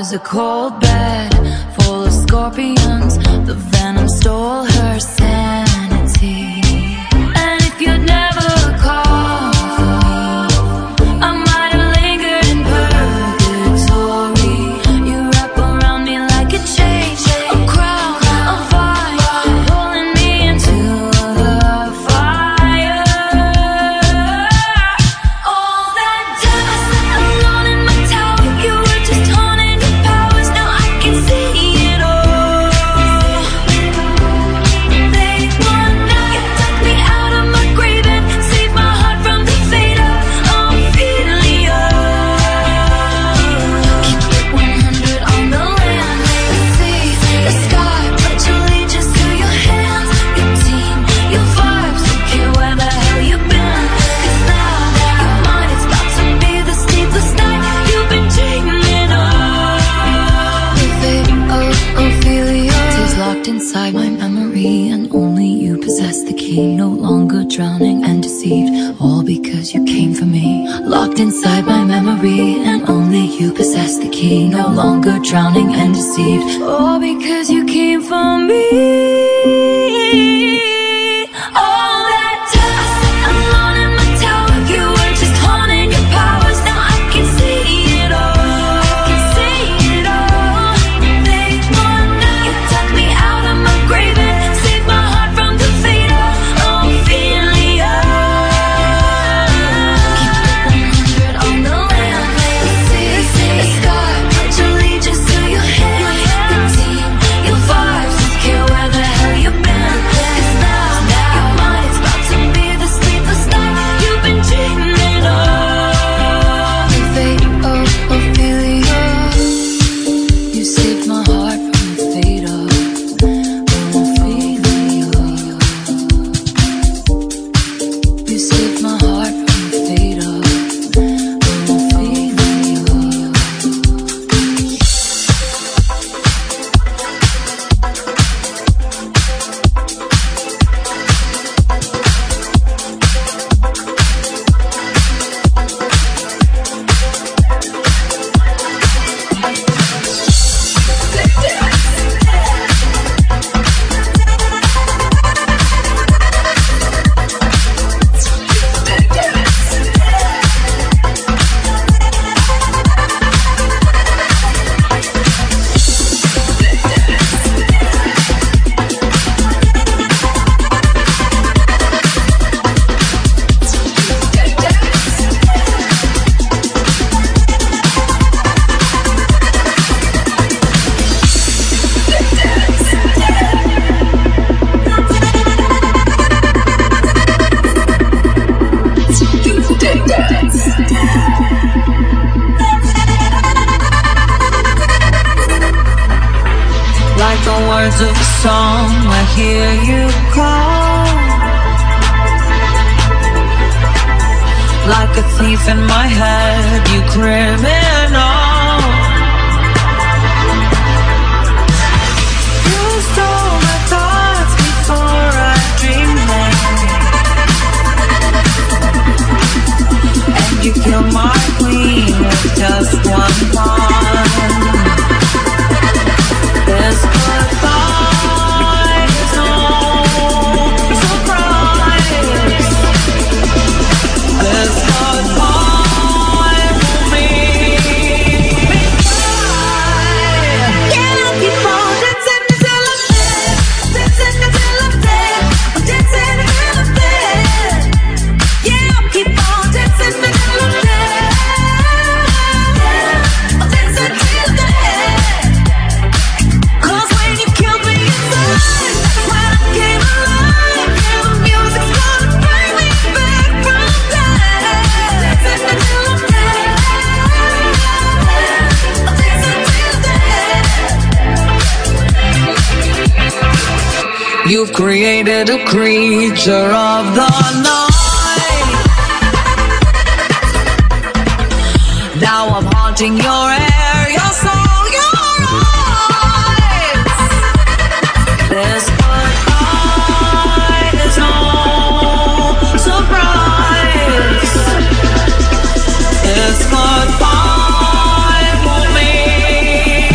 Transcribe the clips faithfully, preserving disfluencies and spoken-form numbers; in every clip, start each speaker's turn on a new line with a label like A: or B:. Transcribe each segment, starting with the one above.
A: was a cold bed full of scorpions. The venom stole her sanity. And if you'd never called for me, I might have lingered in purgatory. You wrap around me like a chain, a crown, a vine, pulling me into the fire. All that dust, alone in my tower, you were just haunting your powers. Now I can see it all. They wonder, you took me out of my grave and saved my heart from the fate of Ophelia. Keep it one hundred on the land, the sea, the sky. Pledge allegiance to your hands, your team, your vibes. Don't care where the hell you've been, 'cause now you're mine. It's about to be the sleepless night you've been dreaming of. The fate of Ophelia is locked inside my memory, and only you possess the key. No longer drowning and deceived, all because you came for me. Locked inside my memory, and only you possess the key. No longer drowning and deceived, all because you came for me. All that dust, alone in my tower, you were just haunting your powers. Now I can see it all. Can see it all. They wonder, you took me out of my grave and saved my heart from the fate of Ophelia. Keep it one hundred on the land, the sea, the sky. Pledge allegiance to your hands, your team, your vibes. Don't care where the hell you've been, 'cause now you're mine. It's about to be the sleepless night you've been dreaming of. The fate of Ophelia, you saved my heart from the fate of Ophelia. You saved my heart from the fate of Ophelia. Like the words of a song, I hear you call. Like a thief in my head, you criminal. You stole my thoughts before I dreamed them, and you killed my queen with just one pawn. This goodbye is no surprise. This goodbye will make me cry. Yeah, I'll keep on dancing until I'm dead. Dancing until I'm dead. I'm dancing until I'm dead. Yeah, I'll keep on dancing until I'm dead. I'll dance until the end. 'Cause when you killed me inside, that's when I came alive. Yeah, the music's gonna bring me back from dead. Dancing until I'm dead. I'll dance until the end. You've created a creature of the night. Now I'm haunting your air, your soul, your eyes. This goodbye is no surprise. This goodbye will make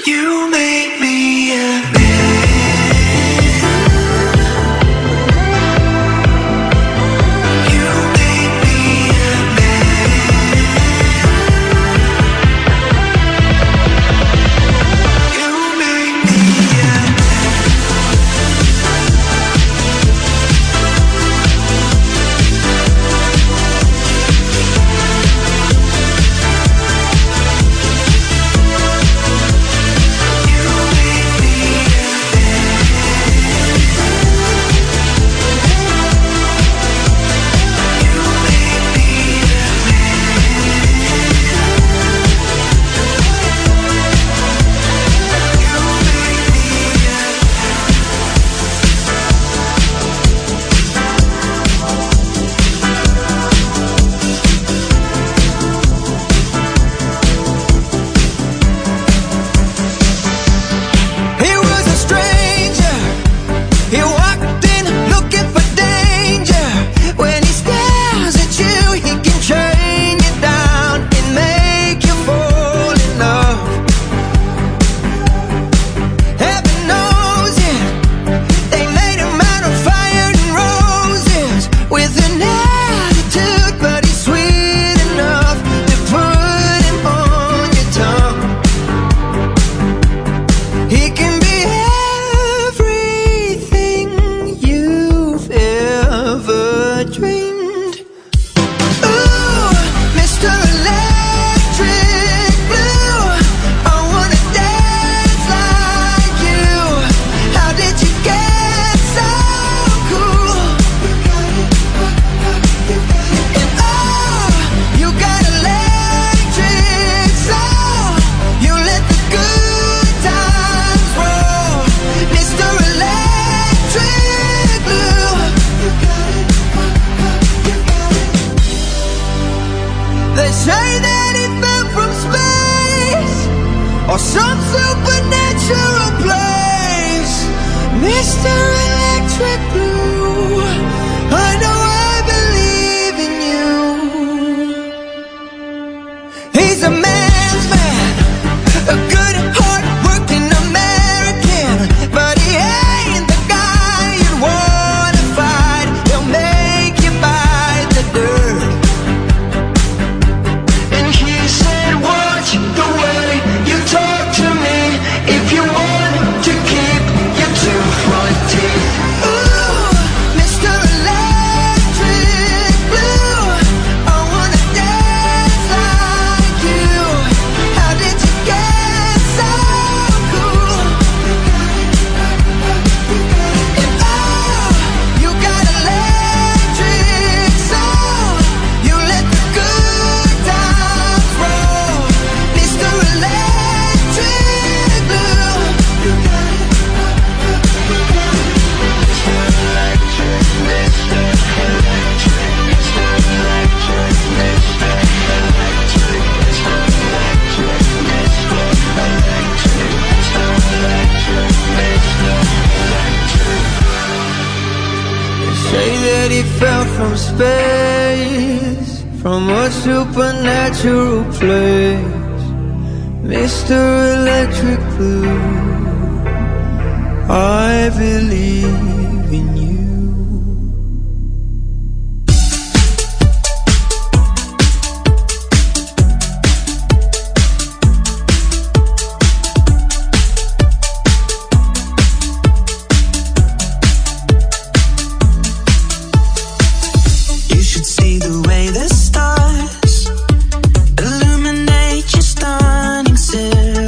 B: or some supernatural place. Mister Electric Blue, I know I believe in you. He's a man's man, a good hard-working American, but he ain't the guy you'd wanna fight. He'll make you bite the dirt. And he said, watch the way you talk to me if you want to keep your two front teeth. Ooh, Mister Electric Blue, I wanna dance like you. How did you get so cool? And oh, you got electric soul. You let the good times roll. Mister Electric Blue, you got it. Say that he fell from space, from a supernatural place. Mister Electric Blue, I believe in you.
C: You should see the way the stars illuminate your stunning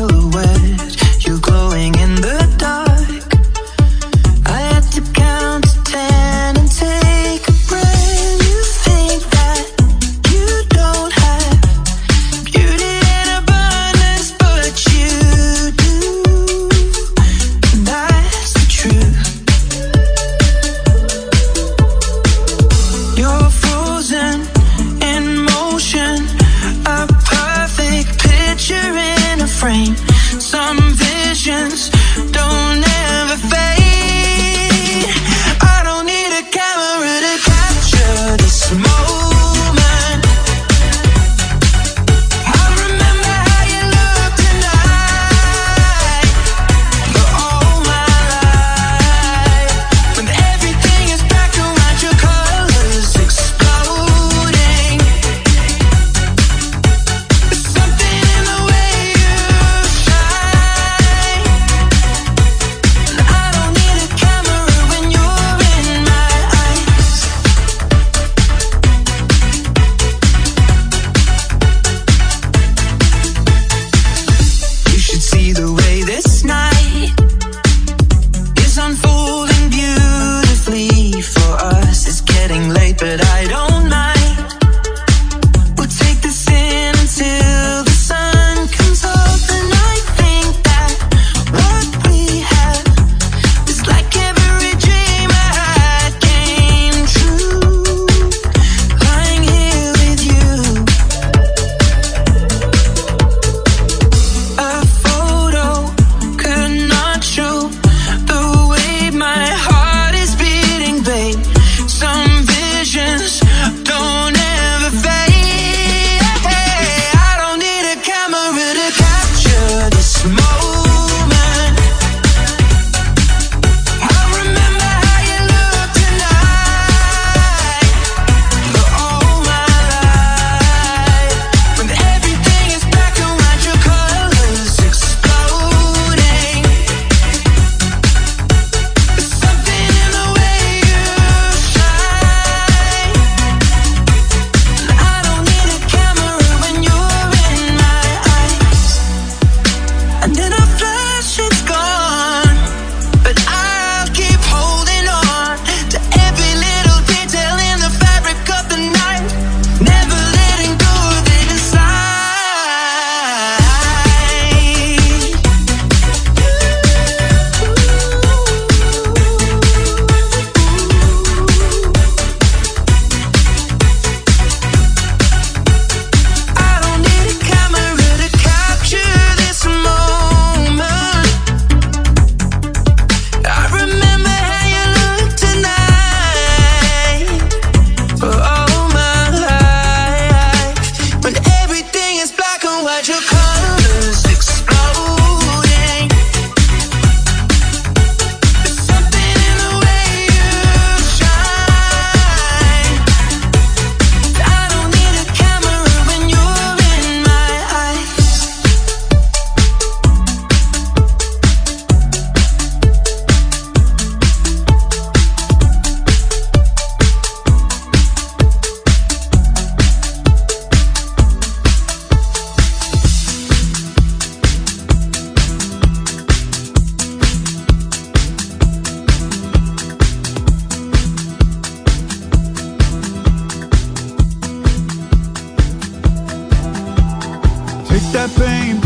C: silhouette. You're glowing in the dark. I had to count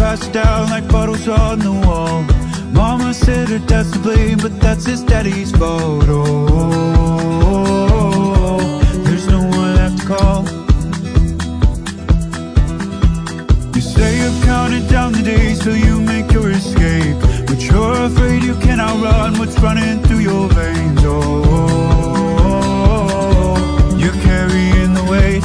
C: passed down like bottles on the wall. Mama said her dad's to blame, but that's his daddy's fault. Oh, there's no one left to call. You say you're counting down the days till you make your escape, but you're afraid you can't outrun what's running through your veins. Oh, you're carrying the weight.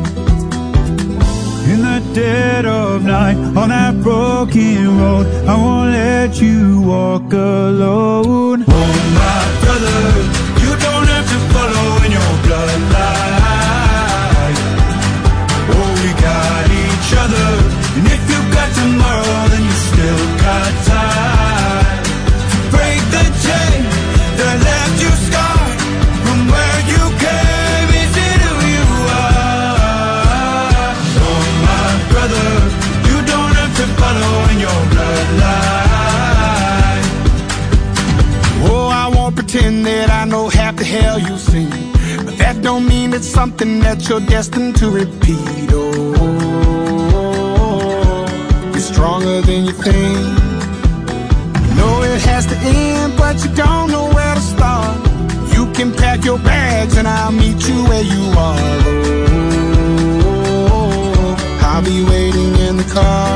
C: In the dead of night, on that broken road, I won't let you walk alone. Oh my brother, you don't have to follow in your bloodline. Oh, we got each other, and if you got tomorrow, then you still got time to break the chain that left you scarred from where you came. Is it who you are? Oh my brother, you don't have to follow in your bloodline.
D: Oh, I won't pretend that I know half the hell you've seen, but that don't mean it's something that you're destined to repeat. Oh, you're stronger than you think. You know it has to end, but you don't know where to start. You can pack your bags and I'll meet you where you are. Oh, I'll be waiting in the car.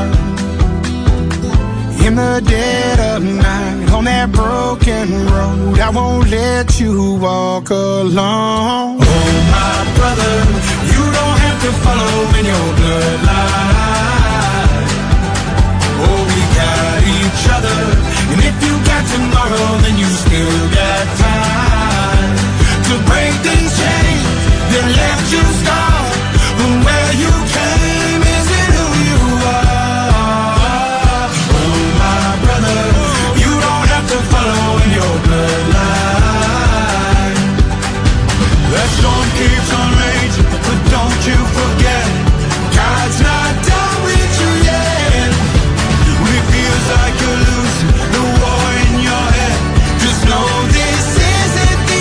D: In the dead of night, on that broken road, I won't let you walk alone.
C: Oh my brother, you don't have to follow in your bloodline. Oh, we got each other, and if you got tomorrow, then you still got time to break these chains that left you scarred from where you came. Is it who you are? Oh my brother, you don't have to follow in your bloodline. That storm keeps on raging, but don't you forget, God's not done with you yet. When it feels like you're losing the war in your head, just know this isn't the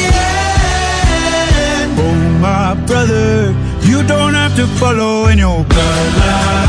C: end. Oh my brother, you don't have to follow in your bloodline.